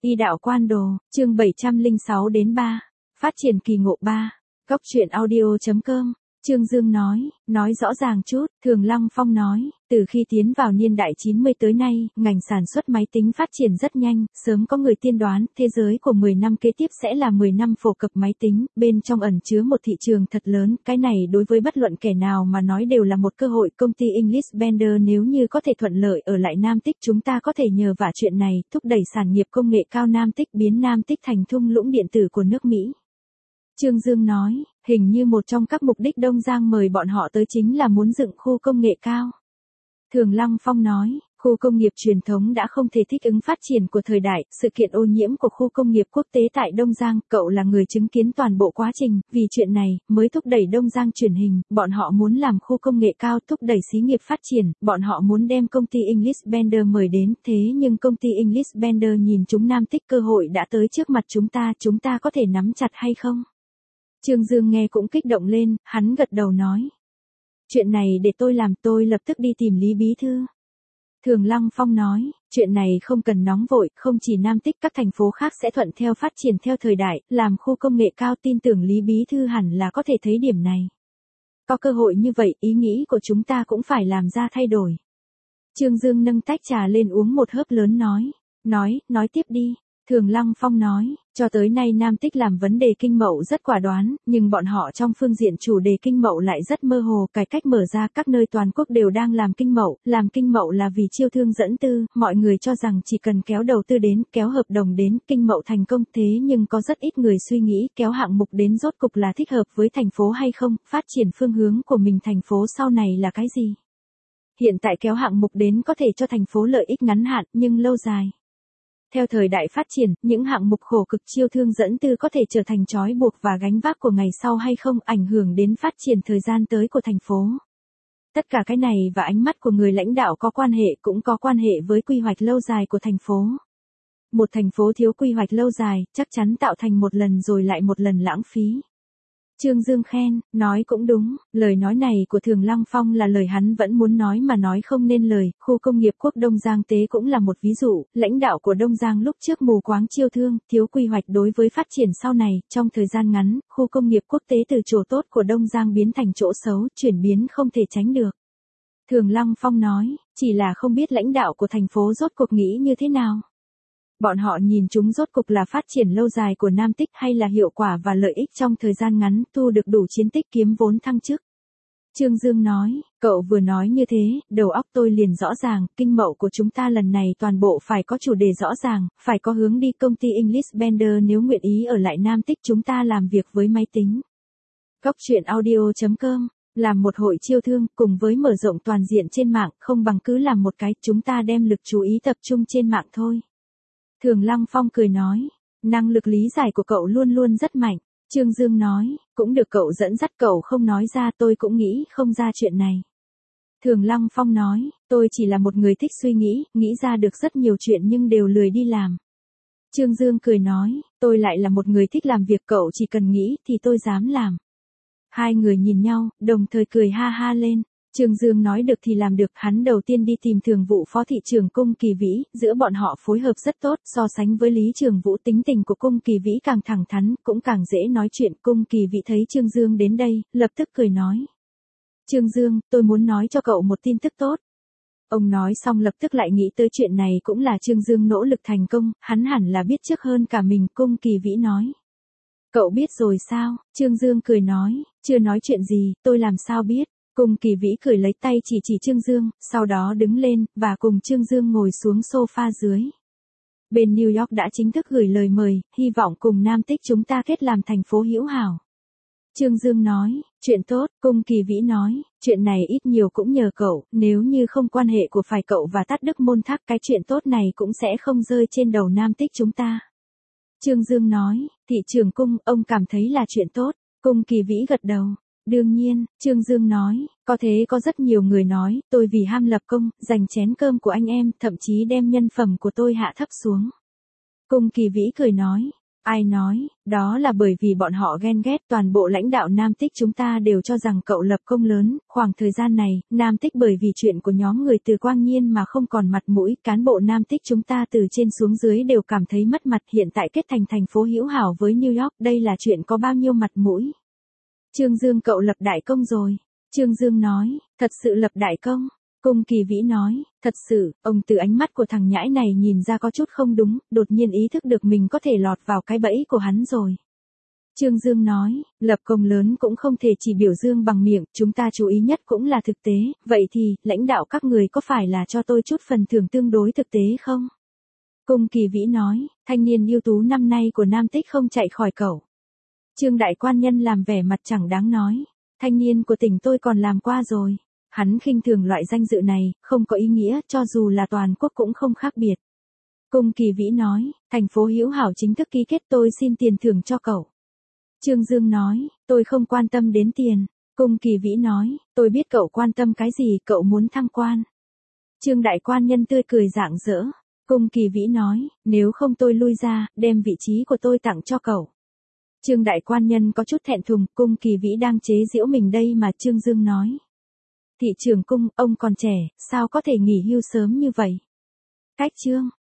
Y đạo quan đồ, chương 706 đến 3. Phát triển kỳ ngộ 3. Góc truyện audio.com. Trương Dương nói rõ ràng chút, Thường Lăng Phong nói, từ khi tiến vào niên đại 90 tới nay, ngành sản xuất máy tính phát triển rất nhanh, sớm có người tiên đoán, thế giới của 10 năm kế tiếp sẽ là 10 năm phổ cập máy tính, bên trong ẩn chứa một thị trường thật lớn, cái này đối với bất luận kẻ nào mà nói đều là một cơ hội. Công ty English Bender nếu như có thể thuận lợi ở lại Nam Tích, chúng ta có thể nhờ vả chuyện này, thúc đẩy sản nghiệp công nghệ cao Nam Tích, biến Nam Tích thành thung lũng điện tử của nước Mỹ. Trương Dương nói, hình như một trong các mục đích Đông Giang mời bọn họ tới chính là muốn dựng khu công nghệ cao. Thường Lăng Phong nói, khu công nghiệp truyền thống đã không thể thích ứng phát triển của thời đại, sự kiện ô nhiễm của khu công nghiệp quốc tế tại Đông Giang, cậu là người chứng kiến toàn bộ quá trình, vì chuyện này, mới thúc đẩy Đông Giang chuyển hình, bọn họ muốn làm khu công nghệ cao thúc đẩy xí nghiệp phát triển, bọn họ muốn đem công ty English Bender mời đến, thế nhưng công ty English Bender nhìn chúng Nam Tích, cơ hội đã tới trước mặt chúng ta có thể nắm chặt hay không? Trương Dương nghe cũng kích động lên, hắn gật đầu nói. Chuyện này để tôi làm, tôi lập tức đi tìm Lý Bí Thư. Thường Lăng Phong nói, chuyện này không cần nóng vội, không chỉ Nam Tích, các thành phố khác sẽ thuận theo phát triển theo thời đại, làm khu công nghệ cao, tin tưởng Lý Bí Thư hẳn là có thể thấy điểm này. Có cơ hội như vậy, ý nghĩ của chúng ta cũng phải làm ra thay đổi. Trương Dương nâng tách trà lên uống một hớp lớn nói tiếp đi. Thường Lăng Phong nói, cho tới nay Nam Tích làm vấn đề kinh mậu rất quả đoán, nhưng bọn họ trong phương diện chủ đề kinh mậu lại rất mơ hồ, cải cách mở ra các nơi toàn quốc đều đang làm kinh mậu là vì chiêu thương dẫn tư, mọi người cho rằng chỉ cần kéo đầu tư đến, kéo hợp đồng đến, kinh mậu thành công, thế nhưng có rất ít người suy nghĩ kéo hạng mục đến rốt cục là thích hợp với thành phố hay không, phát triển phương hướng của mình thành phố sau này là cái gì. Hiện tại kéo hạng mục đến có thể cho thành phố lợi ích ngắn hạn, nhưng lâu dài. Theo thời đại phát triển, những hạng mục khổ cực chiêu thương dẫn tư có thể trở thành trói buộc và gánh vác của ngày sau hay không, ảnh hưởng đến phát triển thời gian tới của thành phố. Tất cả cái này và ánh mắt của người lãnh đạo có quan hệ, cũng có quan hệ với quy hoạch lâu dài của thành phố. Một thành phố thiếu quy hoạch lâu dài, chắc chắn tạo thành một lần rồi lại một lần lãng phí. Trương Dương khen, nói cũng đúng, lời nói này của Thường Lăng Phong là lời hắn vẫn muốn nói mà nói không nên lời, khu công nghiệp quốc Đông Giang Tế cũng là một ví dụ, lãnh đạo của Đông Giang lúc trước mù quáng chiêu thương, thiếu quy hoạch đối với phát triển sau này, trong thời gian ngắn, khu công nghiệp quốc tế từ chỗ tốt của Đông Giang biến thành chỗ xấu, chuyển biến không thể tránh được. Thường Lăng Phong nói, chỉ là không biết lãnh đạo của thành phố rốt cuộc nghĩ như thế nào. Bọn họ nhìn chúng rốt cục là phát triển lâu dài của Nam Tích hay là hiệu quả và lợi ích trong thời gian ngắn, thu được đủ chiến tích kiếm vốn thăng chức. Trương Dương nói, cậu vừa nói như thế, đầu óc tôi liền rõ ràng, kinh mậu của chúng ta lần này toàn bộ phải có chủ đề rõ ràng, phải có hướng đi. Công ty English Bender nếu nguyện ý ở lại Nam Tích, chúng ta làm việc với máy tính. Góc truyện audio.com. Làm một hội chiêu thương, cùng với mở rộng toàn diện trên mạng, không bằng cứ làm một cái, chúng ta đem lực chú ý tập trung trên mạng thôi. Thường Lăng Phong cười nói, năng lực lý giải của cậu luôn luôn rất mạnh. Trương Dương nói, cũng được cậu dẫn dắt, cậu không nói ra tôi cũng nghĩ không ra chuyện này. Thường Lăng Phong nói, tôi chỉ là một người thích suy nghĩ ra được rất nhiều chuyện nhưng đều lười đi làm. Trương Dương cười nói, tôi lại là một người thích làm việc, cậu chỉ cần nghĩ thì tôi dám làm. Hai người nhìn nhau, đồng thời cười ha ha lên. Trương Dương nói được thì làm được, hắn đầu tiên đi tìm thường vụ phó thị trưởng Cung Kỳ Vĩ, giữa bọn họ phối hợp rất tốt, so sánh với Lý Trường Vũ tính tình của Cung Kỳ Vĩ càng thẳng thắn, cũng càng dễ nói chuyện. Cung Kỳ Vĩ thấy Trương Dương đến đây, lập tức cười nói. Trương Dương, tôi muốn nói cho cậu một tin tức tốt. Ông nói xong lập tức lại nghĩ tới chuyện này cũng là Trương Dương nỗ lực thành công, hắn hẳn là biết trước hơn cả mình. Cung Kỳ Vĩ nói. Cậu biết rồi sao? Trương Dương cười nói, chưa nói chuyện gì, tôi làm sao biết. Cung Kỳ Vĩ cười lấy tay chỉ Trương Dương, sau đó đứng lên, và cùng Trương Dương ngồi xuống sofa dưới. Bên New York đã chính thức gửi lời mời, hy vọng cùng Nam Tích chúng ta kết làm thành phố hữu hảo. Trương Dương nói, chuyện tốt. Cung Kỳ Vĩ nói, chuyện này ít nhiều cũng nhờ cậu, nếu như không quan hệ của phải cậu và Tát Đức Môn Thác, cái chuyện tốt này cũng sẽ không rơi trên đầu Nam Tích chúng ta. Trương Dương nói, thị trưởng Cung, ông cảm thấy là chuyện tốt. Cung Kỳ Vĩ gật đầu. Đương nhiên, Trương Dương nói, có thế có rất nhiều người nói, tôi vì ham lập công, giành chén cơm của anh em, thậm chí đem nhân phẩm của tôi hạ thấp xuống. Cung Kỳ Vĩ cười nói, Ai nói, đó là bởi vì bọn họ ghen ghét. Toàn bộ lãnh đạo Nam Tích chúng ta đều cho rằng cậu lập công lớn. Khoảng thời gian này, Nam Tích bởi vì chuyện của nhóm người từ Quang Nhiên mà không còn mặt mũi. Cán bộ Nam Tích chúng ta từ trên xuống dưới đều cảm thấy mất mặt. Hiện tại kết thành thành phố hữu hảo với New York, đây là chuyện có bao nhiêu mặt mũi. Trương Dương, cậu lập đại công rồi. Trương Dương nói, thật sự lập đại công. Cung Kỳ Vĩ nói, thật sự. Ông từ ánh mắt của thằng nhãi này nhìn ra có chút không đúng, đột nhiên ý thức được mình có thể lọt vào cái bẫy của hắn rồi. Trương Dương nói, lập công lớn cũng không thể chỉ biểu dương bằng miệng, chúng ta chú ý nhất cũng là thực tế. Vậy thì, lãnh đạo các người có phải là cho tôi chút phần thưởng tương đối thực tế không? Cung Kỳ Vĩ nói, thanh niên ưu tú năm nay của Nam Tích không chạy khỏi cậu. Trương Đại Quan Nhân làm vẻ mặt chẳng đáng nói, thanh niên của tỉnh tôi còn làm qua rồi. Hắn khinh thường loại danh dự này, không có ý nghĩa, cho dù là toàn quốc cũng không khác biệt. Cung Kỳ Vĩ nói, thành phố hữu hảo chính thức ký kết, tôi xin tiền thưởng cho cậu. Trương Dương nói, tôi không quan tâm đến tiền. Cung Kỳ Vĩ nói, tôi biết cậu quan tâm cái gì, cậu muốn thăng quan. Trương Đại Quan Nhân tươi cười rạng rỡ. Cung Kỳ Vĩ nói, nếu không tôi lui ra, đem vị trí của tôi tặng cho cậu. Trương Đại Quan Nhân có chút thẹn thùng, Cung Kỳ Vĩ đang chế giễu mình đây mà. Trương Dương nói, thị trưởng Cung, ông còn trẻ, sao có thể nghỉ hưu sớm như vậy? Cách Trương